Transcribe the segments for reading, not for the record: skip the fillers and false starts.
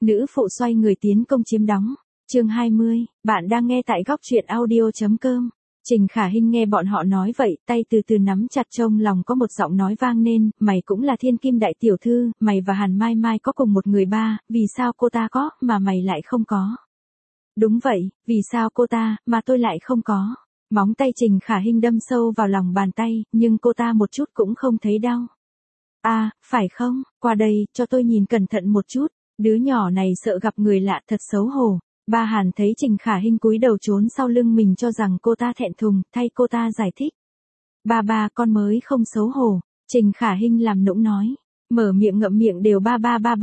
Nữ phụ xoay người tiến công chiếm đóng. Chương 20, bạn đang nghe tại góc truyện audio.com. Trình Khả Hinh nghe bọn họ nói vậy, tay từ từ nắm chặt, trong lòng có một giọng nói vang lên, mày cũng là thiên kim đại tiểu thư, mày và Hàn Mai Mai có cùng một người ba, vì sao cô ta có, mà mày lại không có? Đúng vậy, vì sao cô ta, mà tôi lại không có? Móng tay Trình Khả Hinh đâm sâu vào lòng bàn tay, nhưng cô ta một chút cũng không thấy đau. À, phải không, qua đây, cho tôi nhìn cẩn thận một chút, đứa nhỏ này sợ gặp người lạ thật xấu hổ. Ba Hàn thấy Trình Khả Hinh cúi đầu trốn sau lưng mình cho rằng cô ta thẹn thùng, thay cô ta giải thích. Ba con mới không xấu hổ, Trình Khả Hinh làm nũng nói, mở miệng ngậm miệng đều ba.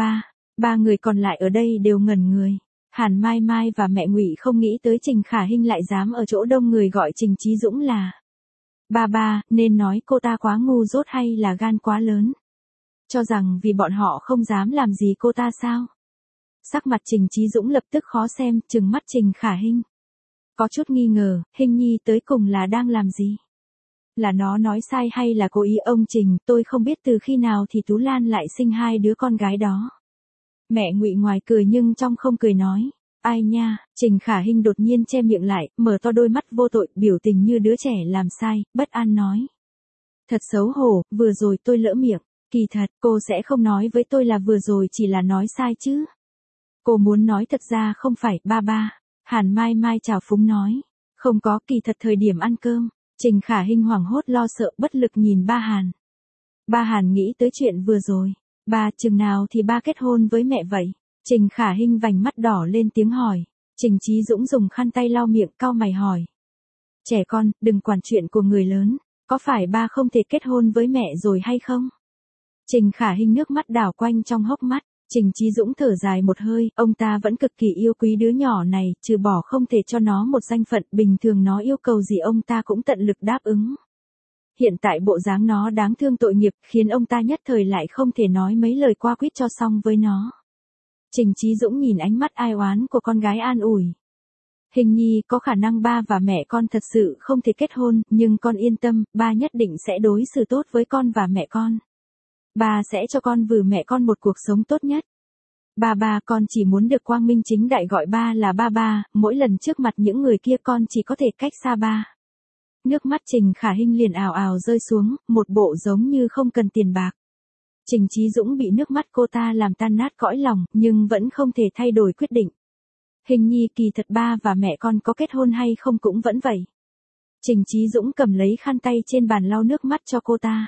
Ba người còn lại ở đây đều ngẩn người. Hàn Mai Mai và mẹ Ngụy không nghĩ tới Trình Khả Hinh lại dám ở chỗ đông người gọi Trình Chí Dũng là ba, nên nói cô ta quá ngu dốt hay là gan quá lớn. Cho rằng vì bọn họ không dám làm gì cô ta sao? Sắc mặt Trình Chí Dũng lập tức khó xem, trừng mắt Trình Khả Hinh. Có chút nghi ngờ, Hinh nhi tới cùng là đang làm gì? Là nó nói sai hay là cố ý? Ông Trình, tôi không biết từ khi nào thì Tú Lan lại sinh hai đứa con gái đó. Mẹ Ngụy ngoài cười nhưng trong không cười nói. Ai nha, Trình Khả Hinh đột nhiên che miệng lại, mở to đôi mắt vô tội, biểu tình như đứa trẻ làm sai, bất an nói. Thật xấu hổ, vừa rồi tôi lỡ miệng. Kỳ thật, cô sẽ không nói với tôi là vừa rồi chỉ là nói sai chứ. Cô muốn nói thật ra không phải ba. Hàn Mai Mai chào phúng nói. Không có, kỳ thật thời điểm ăn cơm. Trình Khả Hinh hoảng hốt lo sợ bất lực nhìn ba Hàn. Ba Hàn nghĩ tới chuyện vừa rồi. Ba, chừng nào thì ba kết hôn với mẹ vậy? Trình Khả Hinh vành mắt đỏ lên tiếng hỏi. Trình Chí Dũng dùng khăn tay lau miệng, cau mày hỏi. Trẻ con, đừng quản chuyện của người lớn. Có phải ba không thể kết hôn với mẹ rồi hay không? Trình Khả Hinh nước mắt đảo quanh trong hốc mắt. Trình Chí Dũng thở dài một hơi, ông ta vẫn cực kỳ yêu quý đứa nhỏ này, trừ bỏ không thể cho nó một danh phận, bình thường nó yêu cầu gì ông ta cũng tận lực đáp ứng. Hiện tại bộ dáng nó đáng thương tội nghiệp, khiến ông ta nhất thời lại không thể nói mấy lời qua quýt cho xong với nó. Trình Chí Dũng nhìn ánh mắt ai oán của con gái an ủi. Hình nhi, có khả năng ba và mẹ con thật sự không thể kết hôn, nhưng con yên tâm, ba nhất định sẽ đối xử tốt với con và mẹ con. Ba sẽ cho con và mẹ con một cuộc sống tốt nhất. Ba, con chỉ muốn được quang minh chính đại gọi ba là ba, mỗi lần trước mặt những người kia con chỉ có thể cách xa ba. Nước mắt Trình Khả Hinh liền ào ào rơi xuống, một bộ giống như không cần tiền bạc. Trình Chí Dũng bị nước mắt cô ta làm tan nát cõi lòng, nhưng vẫn không thể thay đổi quyết định. Hình nhi, kỳ thật ba và mẹ con có kết hôn hay không cũng vẫn vậy. Trình Chí Dũng cầm lấy khăn tay trên bàn lau nước mắt cho cô ta.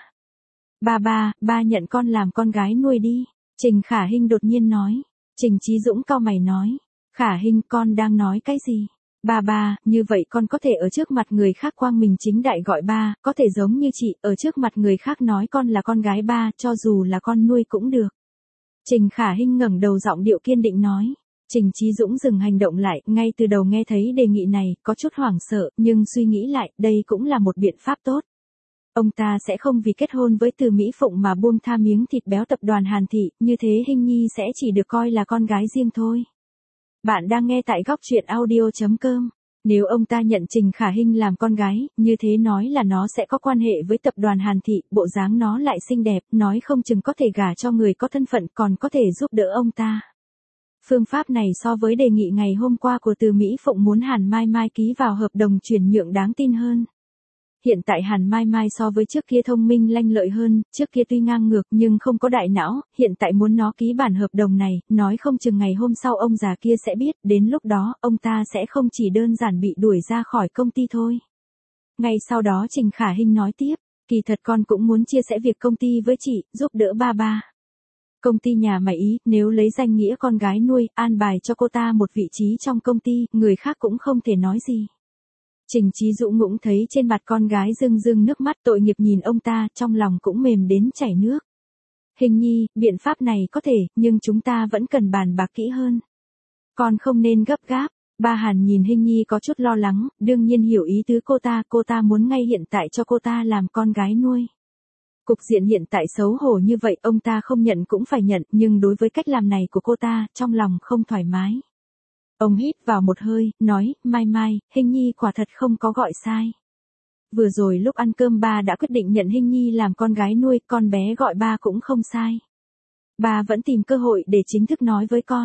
Ba nhận con làm con gái nuôi đi. Trình Khả Hinh đột nhiên nói. Trình Chí Dũng cau mày nói. Khả Hinh, con đang nói cái gì? Ba, như vậy con có thể ở trước mặt người khác quang minh chính đại gọi ba, có thể giống như chị, ở trước mặt người khác nói con là con gái ba, cho dù là con nuôi cũng được. Trình Khả Hinh ngẩng đầu giọng điệu kiên định nói. Trình Chí Dũng dừng hành động lại, ngay từ đầu nghe thấy đề nghị này, có chút hoảng sợ, nhưng suy nghĩ lại, đây cũng là một biện pháp tốt. Ông ta sẽ không vì kết hôn với Từ Mỹ Phụng mà buông tha miếng thịt béo tập đoàn Hàn Thị, như thế Hinh nhi sẽ chỉ được coi là con gái riêng thôi. Bạn đang nghe tại góc truyện audio.com. Nếu ông ta nhận Trình Khả Hinh làm con gái, như thế nói là nó sẽ có quan hệ với tập đoàn Hàn Thị, bộ dáng nó lại xinh đẹp, nói không chừng có thể gả cho người có thân phận, còn có thể giúp đỡ ông ta. Phương pháp này so với đề nghị ngày hôm qua của Từ Mỹ Phụng muốn Hàn Mai Mai ký vào hợp đồng chuyển nhượng đáng tin hơn. Hiện tại Hàn Mai Mai so với trước kia thông minh lanh lợi hơn, trước kia tuy ngang ngược nhưng không có đại não, hiện tại muốn nó ký bản hợp đồng này, nói không chừng ngày hôm sau ông già kia sẽ biết, đến lúc đó, ông ta sẽ không chỉ đơn giản bị đuổi ra khỏi công ty thôi. Ngay sau đó Trình Khả Hinh nói tiếp, kỳ thật con cũng muốn chia sẻ việc công ty với chị, giúp đỡ ba. Công ty nhà mày ý, nếu lấy danh nghĩa con gái nuôi, an bài cho cô ta một vị trí trong công ty, người khác cũng không thể nói gì. Trình Chí Dũng cũng thấy trên mặt con gái rưng nước mắt, tội nghiệp nhìn ông ta, trong lòng cũng mềm đến chảy nước. Hình nhi, biện pháp này có thể, nhưng chúng ta vẫn cần bàn bạc kỹ hơn. Con không nên gấp gáp. Ba Hàn nhìn Hinh nhi có chút lo lắng, đương nhiên hiểu ý tứ cô ta muốn ngay hiện tại cho cô ta làm con gái nuôi. Cục diện hiện tại xấu hổ như vậy, ông ta không nhận cũng phải nhận, nhưng đối với cách làm này của cô ta, trong lòng không thoải mái. Ông hít vào một hơi, nói, Mai, Hinh nhi quả thật không có gọi sai. Vừa rồi lúc ăn cơm ba đã quyết định nhận Hinh nhi làm con gái nuôi, con bé gọi ba cũng không sai. Ba vẫn tìm cơ hội để chính thức nói với con.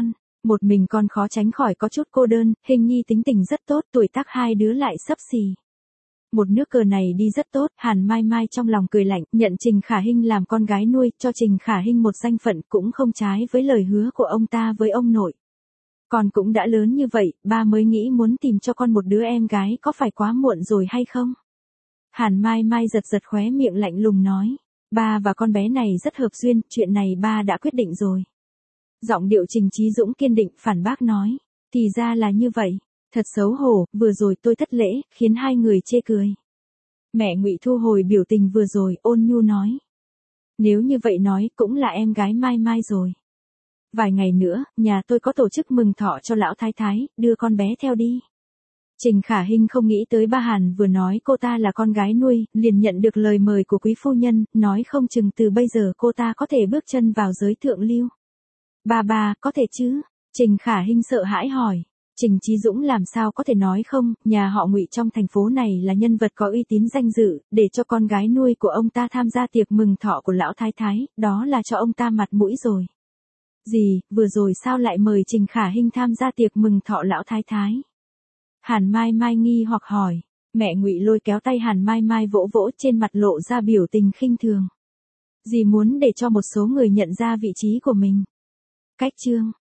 Một mình con khó tránh khỏi có chút cô đơn, Hình Nhi tính tình rất tốt, tuổi tác hai đứa lại xấp xì. Một nước cờ này đi rất tốt, Hàn Mai Mai trong lòng cười lạnh, nhận Trình Khả Hinh làm con gái nuôi, cho Trình Khả Hinh một danh phận cũng không trái với lời hứa của ông ta với ông nội. Con cũng đã lớn như vậy, ba mới nghĩ muốn tìm cho con một đứa em gái có phải quá muộn rồi hay không? Hàn Mai Mai giật giật khóe miệng lạnh lùng nói, ba và con bé này rất hợp duyên, chuyện này ba đã quyết định rồi. Giọng điệu Trình Chí Dũng kiên định phản bác nói, thì ra là như vậy, thật xấu hổ, vừa rồi tôi thất lễ, khiến hai người chê cười. Mẹ Ngụy thu hồi biểu tình vừa rồi, ôn nhu nói, nếu như vậy nói cũng là em gái Mai Mai rồi. Vài ngày nữa, nhà tôi có tổ chức mừng thọ cho lão thái thái, đưa con bé theo đi. Trình Khả Hinh không nghĩ tới ba Hàn vừa nói cô ta là con gái nuôi, liền nhận được lời mời của quý phu nhân, nói không chừng từ bây giờ cô ta có thể bước chân vào giới thượng lưu. Ba, có thể chứ? Trình Khả Hinh sợ hãi hỏi. Trình Chí Dũng làm sao có thể nói không, nhà họ Ngụy trong thành phố này là nhân vật có uy tín danh dự, để cho con gái nuôi của ông ta tham gia tiệc mừng thọ của lão thái thái, đó là cho ông ta mặt mũi rồi. Gì, vừa rồi sao lại mời Trình Khả Hinh tham gia tiệc mừng thọ lão thái thái? Hàn Mai Mai nghi hoặc hỏi, mẹ Ngụy lôi kéo tay Hàn Mai Mai vỗ vỗ trên mặt lộ ra biểu tình khinh thường. Dì muốn để cho một số người nhận ra vị trí của mình. Cách chương